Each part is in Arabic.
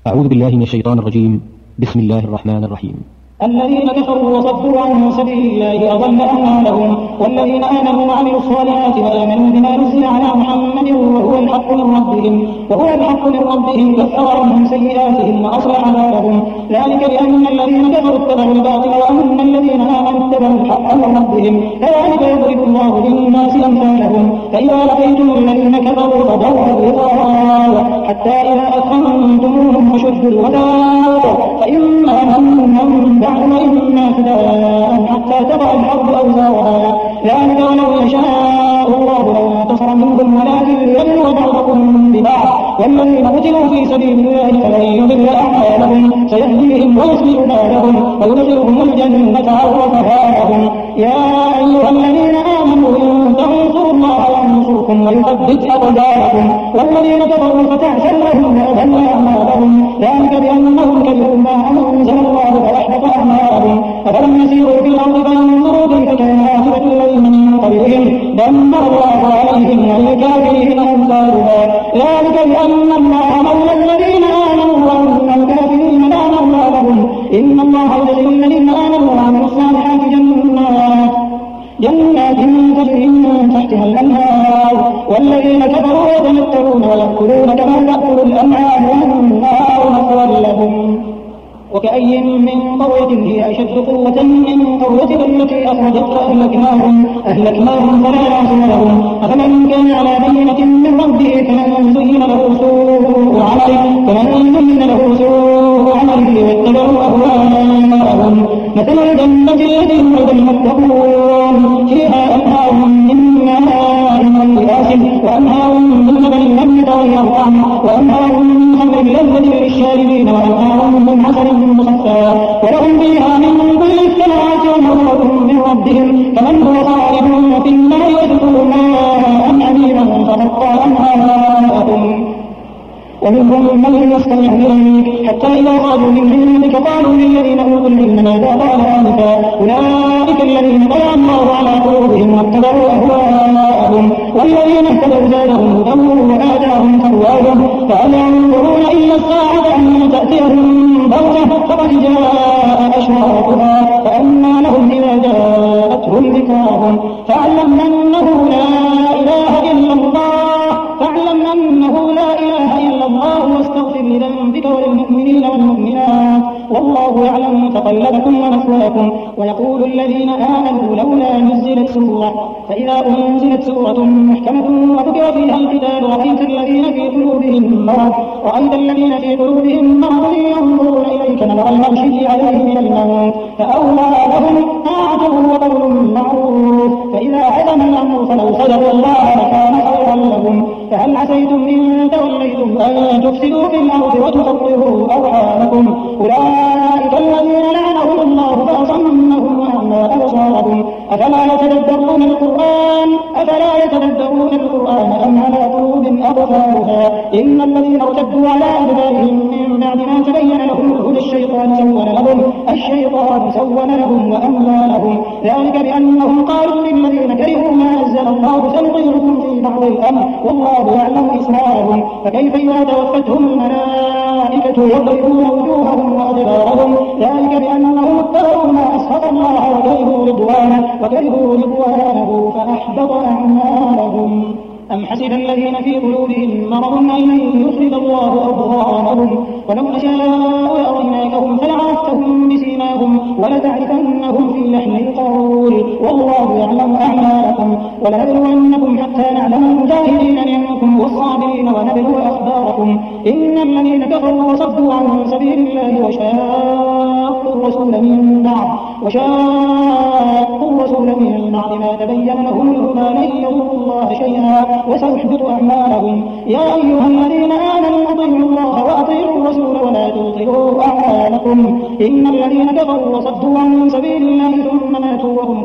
أعوذ بالله من الشيطان الرجيم. بسم الله الرحمن الرحيم. الذين كفروا وصدوا عن سبيل الله أضل أعمالهم، والذين آمنوا وعملوا الصالحات وآمنوا بما نزل على محمد وهو الحق من ربهم كفر عنهم سيئاتهم وأصلح بالهم، ذلك بأن الذين كفروا اتبعوا الباطل وأن الذين آمنوا اتبعوا الحق من ربهم، كذلك يضرب الله للناس أمثالهم. فإذا لقيتم الذين كفروا فضربوا الرقاب حتى إذا أثخنتموهم فشدوا الوثاق فإما منهم بعد وإما فداء حتى تضع الحرب أوزارها، ذلك ولو يشاء الله لانتصر منهم ولكن ليبلو بعضكم ببعض، والذين قتلوا في سبيل الله فلن يضل أعمالهم سيهديهم ويصلح بالهم ويدخلهم الجنة عرفها لهم. يا أيها الذين آمنوا إن تنصروا الله ينصركم ويثبت أقدامكم، والذين كفروا فتعسا لهم وأضل أعمالهم، ذلك بأنهم كرهوا ما أنزل الله فأحبط أعمالهم. أفلم يسيروا في الأرض فينظروا كيف كان عاقبة الذين من قبلهم دمر الله عليهم وللكافرين أمثالها، ذلك بأن الله مولى الذين آمنوا وأن الكافرين لا مولى لهم. إن الله يدخل الذين آمنوا وعملوا الصالحات جنات تجري من تحتها الأنهار، والذين كفروا يتمتعون ويأكلون كما تأكل الأنعام والنار مثوى لهم. وكأي من قرية هي أشد قوة من قريتك التي أخرجتك أهلكناهم فلا يعصون لهم. أفمن كان على بينة من ربه كمن زين له سوء عمله واتبعوا أهواءهم. مثل الجنة التي وعد المتقون فيها أنهار من ماء غير وأنهار من لبن لم يتغير طعمه وأنهار من خمر لذة للشاربين وأنهار من عسل مصفى ولهم فيها من كل الثمرات ومغفرة من ربهم كمن هو خالد في النار يدخل ماء حميما فقطع أنهارهم. ومنهم من يستمع إليك حتى إذا خرجوا من عندك قالوا للذين أوتوا العلم ماذا قال آنفا أولئك الذين طبع الله على قلوبهم واتبعوا أهواءهم، والذين اهتدوا زادهم هدى وآتاهم تقواهم. فهل ينظرون إلا الساعة أن تأتيهم بغتة فقد جاء أشراطها فأنى لهم إذا جاءتهم ذكراهم. فاعلم أنه لا إله إلا الله واستغفر لذنبك وللمؤمنين والمؤمنات والله يعلم تقلبكم ومثواكم. ويقول الذين آمنوا لولا نزلت سورة، فإذا أنزلت سورة محكمة وذكر فيها القتال رأيت الذين في قلوبهم مرض ينظرون إليك نظر المغشي عليه من الموت فأولى لهم طاعة وقول معروف. فإذا عزم الأمر فلو صدقوا الله لكان خيرا لهم. فهل عسيتم إن توليتم أن تفسدوا في الأرض وتقطعوا أرحامكم أولئك الذين لعنهم الله فأصمهم وأعمى أبصارهم. أفلا يتدبرون القرآن أم على قلوب أقفالها. إن الذين ارتدوا على أدبارهم من بعد ما تبين لهم الهدى الشيطان سول لهم وأملى لهم، ذلك بأنهم قالوا للذين كرهوا ما أنزل الله سنطيعكم في بعض الأمر والله يعلم إسرارهم. فكيف إذا توفتهم الملائكة يضربون وجوههم وأدبارهم، ذلك بأنهم اتبعوا ما أسخط الله وكرهوا رضوانه فأحبط أعمالهم. أم حسب الذين في قلوبهم مرض أن يخرج الله أبصارهم ولو نشاء لأريناكهم فلعرفتهم بسيماهم ولتعرفنهم في لحن القول والله يعلم أعمالكم. ولنبلونكم حتى نعلم المجاهدين منكم والصابرين ونبلو أخباركم. إن الذين كفروا وصدوا عن سبيل الله وشاقوا الرسول من بعد ما تبين لهم الهدى لن يضروا الله شيئا وسيحبط أعمالهم. يا أيها الذين آمنوا أطيعوا الله وأطيعوا الرسول ولا تبطلوا أعمالكم. إن الذين كفروا وصدوا عن سبيل الله ثم ماتوا وهم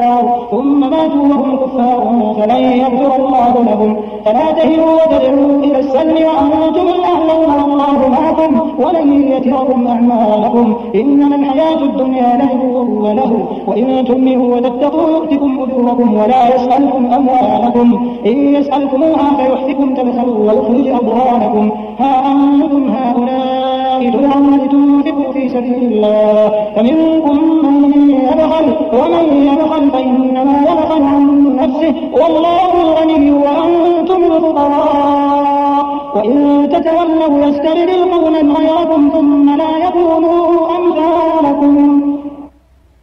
كفار فلن يغفر الله لهم. فلا تهنوا وتدعوا إلى السلم وأنتم الأعلون والله معكم ولن يتركم أعمالكم. إنما الحياة الدنيا لعب وله وإن تؤمنوا وتتقوا يؤتكم أجوركم ولا يسألكم أموالكم. إن يسألكموها فيحفكم تبخلوا ويخرج أضغانكم. ها أنتم هؤلاء تدعون لتنفقوا في سبيل الله فمنكم من يبخل ومن يبخل فإنما يبخل عن نفسه والله الغني وأنتم الفقراء وإن تتولوا يستبدل قوما غيركم ثم